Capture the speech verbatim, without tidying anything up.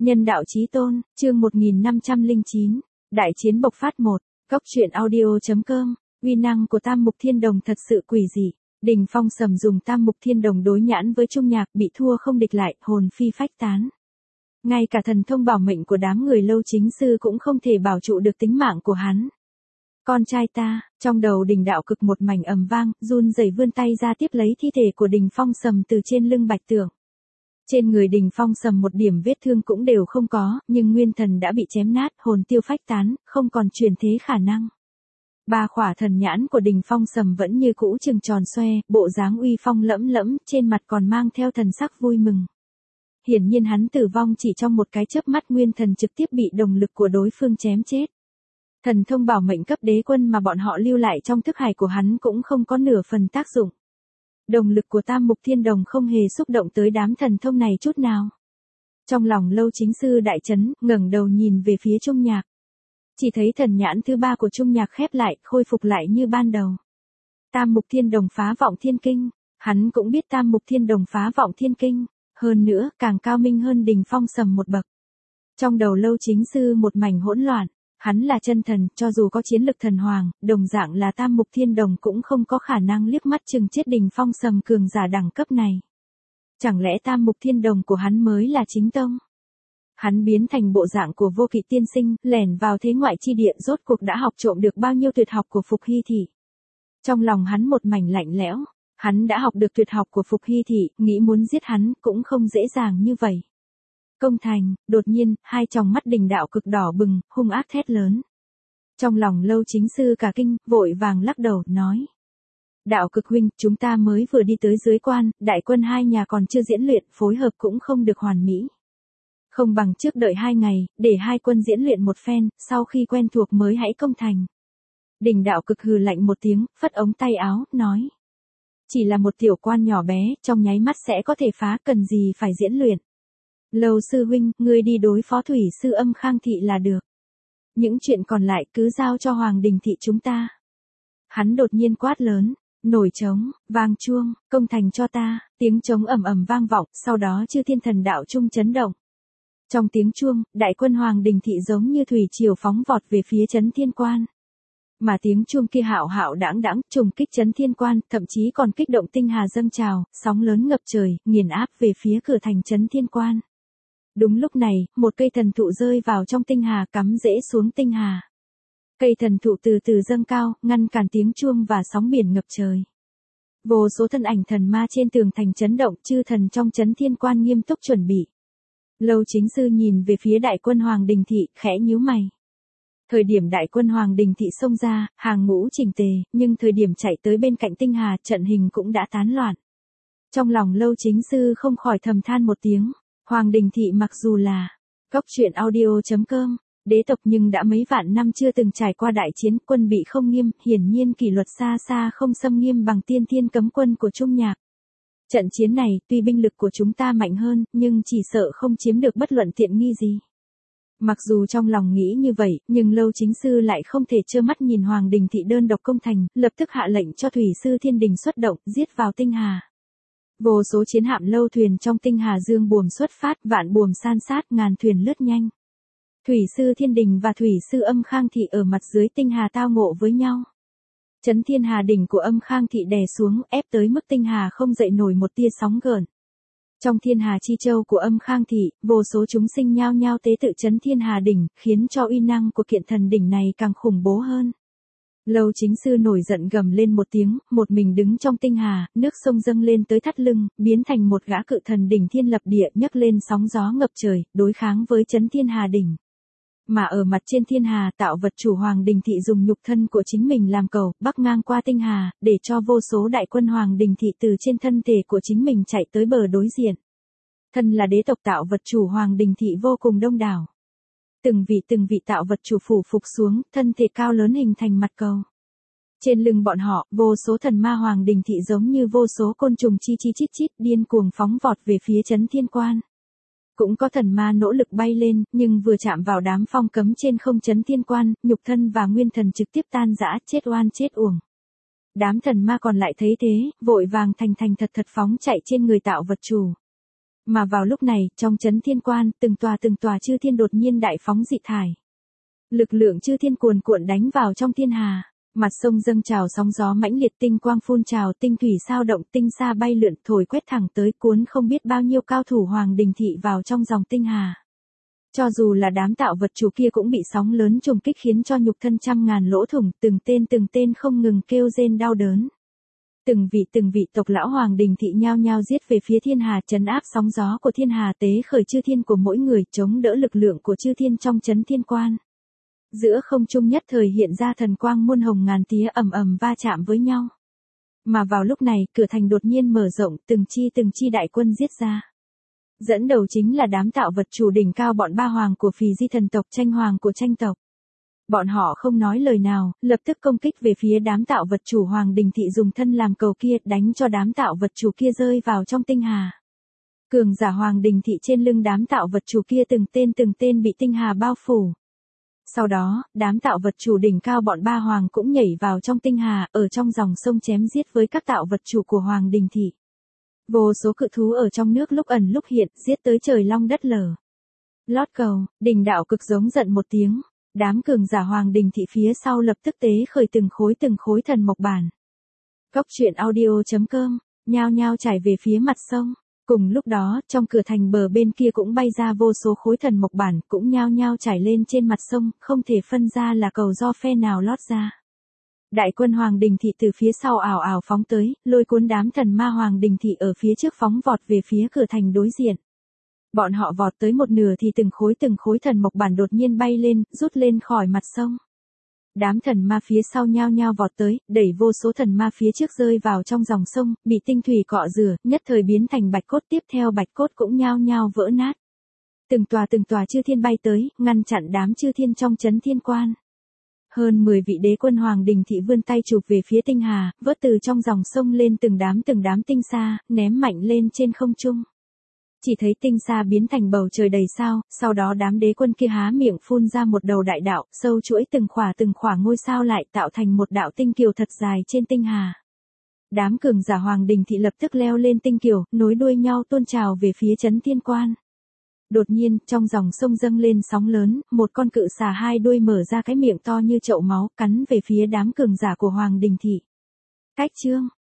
Nhân đạo chí tôn, chương một nghìn năm trăm lẻ chín, Đại chiến bộc phát một, Cốc truyện audio.com, uy năng của Tam Mục Thiên Đồng thật sự quỷ dị. Đình Phong Sầm dùng Tam Mục Thiên Đồng đối nhãn với Trung Nhạc, bị thua không địch lại, hồn phi phách tán. Ngay cả thần thông bảo mệnh của đám người Lâu Chính Sư cũng không thể bảo trụ được tính mạng của hắn. Con trai ta, trong đầu Đình Đạo Cực một mảnh ầm vang, run rẩy vươn tay ra tiếp lấy thi thể của Đình Phong Sầm từ trên lưng Bạch Tưởng. Trên người Đình Phong Sầm một điểm vết thương cũng đều không có, nhưng nguyên thần đã bị chém nát, hồn tiêu phách tán, không còn chuyển thế khả năng. Ba khỏa thần nhãn của Đình Phong Sầm vẫn như cũ trừng tròn xoe, bộ dáng uy phong lẫm lẫm, trên mặt còn mang theo thần sắc vui mừng. Hiển nhiên hắn tử vong chỉ trong một cái chớp mắt, nguyên thần trực tiếp bị đồng lực của đối phương chém chết. Thần thông bảo mệnh cấp đế quân mà bọn họ lưu lại trong thức hải của hắn cũng không có nửa phần tác dụng. Đồng lực của Tam Mục Thiên Đồng không hề xúc động tới đám thần thông này chút nào. Trong lòng Lâu Chính Sư đại chấn, ngẩng đầu nhìn về phía Trung Nhạc. Chỉ thấy thần nhãn thứ ba của Trung Nhạc khép lại, khôi phục lại như ban đầu. Tam Mục Thiên Đồng phá vọng thiên kinh, hắn cũng biết Tam Mục Thiên Đồng phá vọng thiên kinh, hơn nữa càng cao minh hơn Đình Phong Sầm một bậc. Trong đầu Lâu Chính Sư một mảnh hỗn loạn. Hắn là chân thần, cho dù có chiến lực thần hoàng, đồng dạng là Tam Mục Thiên Đồng cũng không có khả năng liếc mắt chừng chết Đình Phong Sầm cường giả đẳng cấp này. Chẳng lẽ Tam Mục Thiên Đồng của hắn mới là chính tông? Hắn biến thành bộ dạng của Vô Kỵ tiên sinh, lẻn vào thế ngoại chi địa, rốt cuộc đã học trộm được bao nhiêu tuyệt học của Phục Hy Thị. Trong lòng hắn một mảnh lạnh lẽo, hắn đã học được tuyệt học của Phục Hy Thị, nghĩ muốn giết hắn cũng không dễ dàng như vậy. Công thành, đột nhiên, hai tròng mắt Đình Đạo Cực đỏ bừng, hung ác thét lớn. Trong lòng Lâu Chính Sư cả kinh, vội vàng lắc đầu, nói. Đạo Cực huynh, chúng ta mới vừa đi tới dưới quan, đại quân hai nhà còn chưa diễn luyện, phối hợp cũng không được hoàn mỹ. Không bằng trước đợi hai ngày, để hai quân diễn luyện một phen, sau khi quen thuộc mới hãy công thành. Đình Đạo Cực hừ lạnh một tiếng, phất ống tay áo, nói. Chỉ là một tiểu quan nhỏ bé, trong nháy mắt sẽ có thể phá, cần gì phải diễn luyện. Lâu sư huynh, ngươi đi đối phó Thủy Sư Âm Khang Thị là được. Những chuyện còn lại cứ giao cho Hoàng Đình Thị chúng ta. Hắn đột nhiên quát lớn, nổi trống, vang chuông, công thành cho ta, tiếng trống ầm ầm vang vọng, sau đó chư thiên thần đạo trung chấn động. Trong tiếng chuông, đại quân Hoàng Đình Thị giống như thủy triều phóng vọt về phía Chấn Thiên Quan. Mà tiếng chuông kia hạo hạo đãng đãng, trùng kích Chấn Thiên Quan, thậm chí còn kích động tinh hà dâng trào, sóng lớn ngập trời, nghiền áp về phía cửa thành Chấn Thiên Quan. Đúng lúc này, một cây thần thụ rơi vào trong tinh hà, cắm rễ xuống tinh hà. Cây thần thụ từ từ dâng cao, ngăn cản tiếng chuông và sóng biển ngập trời. Vô số thân ảnh thần ma trên tường thành chấn động, chư thần trong Chấn Thiên Quan nghiêm túc chuẩn bị. Lâu Chính Sư nhìn về phía đại quân Hoàng Đình Thị, khẽ nhíu mày. Thời điểm đại quân Hoàng Đình Thị xông ra, hàng ngũ chỉnh tề, nhưng thời điểm chạy tới bên cạnh tinh hà, trận hình cũng đã tán loạn. Trong lòng Lâu Chính Sư không khỏi thầm than một tiếng. Hoàng Đình Thị mặc dù là Cốc truyện audio.com, đế tộc nhưng đã mấy vạn năm chưa từng trải qua đại chiến, quân bị không nghiêm, hiển nhiên kỷ luật xa xa không xâm nghiêm bằng tiên thiên cấm quân của Trung Nhạc. Trận chiến này, tuy binh lực của chúng ta mạnh hơn, nhưng chỉ sợ không chiếm được bất luận tiện nghi gì. Mặc dù trong lòng nghĩ như vậy, nhưng Lâu Chính Sư lại không thể trơ mắt nhìn Hoàng Đình Thị đơn độc công thành, lập tức hạ lệnh cho Thủy Sư Thiên Đình xuất động, giết vào tinh hà. Vô số chiến hạm lâu thuyền trong tinh hà dương buồm xuất phát, vạn buồm san sát, ngàn thuyền lướt nhanh. Thủy Sư Thiên Đình và Thủy Sư Âm Khang Thị ở mặt dưới tinh hà tao ngộ với nhau. Chấn Thiên Hà đỉnh của Âm Khang Thị đè xuống, ép tới mức tinh hà không dậy nổi một tia sóng gợn. Trong Thiên Hà chi châu của Âm Khang Thị, vô số chúng sinh nhao nhao tế tự Chấn Thiên Hà đỉnh, khiến cho uy năng của kiện thần đỉnh này càng khủng bố hơn. Lâu Chính Sư nổi giận gầm lên một tiếng, một mình đứng trong tinh hà, nước sông dâng lên tới thắt lưng, biến thành một gã cự thần đỉnh thiên lập địa, nhấc lên sóng gió ngập trời, đối kháng với Chấn Thiên Hà đỉnh. Mà ở mặt trên thiên hà, tạo vật chủ Hoàng Đình Thị dùng nhục thân của chính mình làm cầu, bắc ngang qua tinh hà, để cho vô số đại quân Hoàng Đình Thị từ trên thân thể của chính mình chạy tới bờ đối diện. Thân là đế tộc tạo vật chủ Hoàng Đình Thị vô cùng đông đảo. Từng vị từng vị tạo vật chủ phủ phục xuống, thân thể cao lớn hình thành mặt cầu. Trên lưng bọn họ, vô số thần ma Hoàng Đình Thị giống như vô số côn trùng chi chi chít chít điên cuồng phóng vọt về phía Chấn Thiên Quan. Cũng có thần ma nỗ lực bay lên, nhưng vừa chạm vào đám phong cấm trên không Chấn Thiên Quan, nhục thân và nguyên thần trực tiếp tan rã, chết oan chết uổng. Đám thần ma còn lại thấy thế, vội vàng thành thành thật thật phóng chạy trên người tạo vật chủ. Mà vào lúc này, trong chấn thiên quan, từng tòa từng tòa chư thiên đột nhiên đại phóng dị thải. Lực lượng chư thiên cuồn cuộn đánh vào trong thiên hà. Mặt sông dâng trào sóng gió mãnh liệt, tinh quang phun trào, tinh thủy sao động, tinh sa bay lượn, thổi quét thẳng tới, cuốn không biết bao nhiêu cao thủ Hoàng Đình Thị vào trong dòng tinh hà. Cho dù là đám tạo vật chủ kia cũng bị sóng lớn trùng kích khiến cho nhục thân trăm ngàn lỗ thủng, từng tên từng tên không ngừng kêu rên đau đớn. Từng vị từng vị tộc lão Hoàng Đình Thị nhao nhao giết về phía thiên hà, trấn áp sóng gió của thiên hà, tế khởi chư thiên của mỗi người, chống đỡ lực lượng của chư thiên trong chấn thiên quan. Giữa không trung nhất thời hiện ra thần quang muôn hồng ngàn tía, ầm ầm va chạm với nhau. Mà vào lúc này, cửa thành đột nhiên mở rộng, từng chi từng chi đại quân giết ra. Dẫn đầu chính là đám tạo vật chủ đỉnh cao bọn ba hoàng của Phì Di thần tộc, tranh hoàng của tranh tộc. Bọn họ không nói lời nào, lập tức công kích về phía đám tạo vật chủ Hoàng Đình Thị, dùng thân làm cầu kia, đánh cho đám tạo vật chủ kia rơi vào trong tinh hà. Cường giả Hoàng Đình Thị trên lưng đám tạo vật chủ kia từng tên từng tên bị tinh hà bao phủ. Sau đó, đám tạo vật chủ đỉnh cao bọn ba hoàng cũng nhảy vào trong tinh hà, ở trong dòng sông chém giết với các tạo vật chủ của Hoàng Đình Thị. Vô số cự thú ở trong nước lúc ẩn lúc hiện, giết tới trời long đất lở. Lót cầu, Đình đạo cực giống giận một tiếng, đám cường giả Hoàng Đình Thị phía sau lập tức tế khởi từng khối từng khối thần mộc bản. Cốc truyện audio chấm com, nhao nhao trải về phía mặt sông. Cùng lúc đó, trong cửa thành bờ bên kia cũng bay ra vô số khối thần mộc bản, cũng nhao nhao trải lên trên mặt sông, không thể phân ra là cầu do phe nào lót ra. Đại quân Hoàng Đình Thị từ phía sau ảo ảo phóng tới, lôi cuốn đám thần ma Hoàng Đình Thị ở phía trước phóng vọt về phía cửa thành đối diện. Bọn họ vọt tới một nửa thì từng khối từng khối thần mộc bản đột nhiên bay lên, rút lên khỏi mặt sông. Đám thần ma phía sau nhao nhao vọt tới, đẩy vô số thần ma phía trước rơi vào trong dòng sông, bị tinh thủy cọ rửa, nhất thời biến thành bạch cốt, tiếp theo bạch cốt cũng nhao nhao vỡ nát. Từng tòa từng tòa chư thiên bay tới, ngăn chặn đám chư thiên trong chấn thiên quan. Hơn mười vị đế quân Hoàng Đình Thị vươn tay chụp về phía tinh hà, vớt từ trong dòng sông lên từng đám từng đám tinh sa, ném mạnh lên trên không trung. Chỉ thấy tinh sa biến thành bầu trời đầy sao, sau đó đám đế quân kia há miệng phun ra một đầu đại đạo, sâu chuỗi từng khỏa từng khỏa ngôi sao lại tạo thành một đạo tinh kiều thật dài trên tinh hà. Đám cường giả Hoàng Đình Thị lập tức leo lên tinh kiều, nối đuôi nhau tuôn trào về phía chấn thiên quan. Đột nhiên, trong dòng sông dâng lên sóng lớn, một con cự xà hai đuôi mở ra cái miệng to như chậu máu, cắn về phía đám cường giả của Hoàng Đình Thị. Cách chương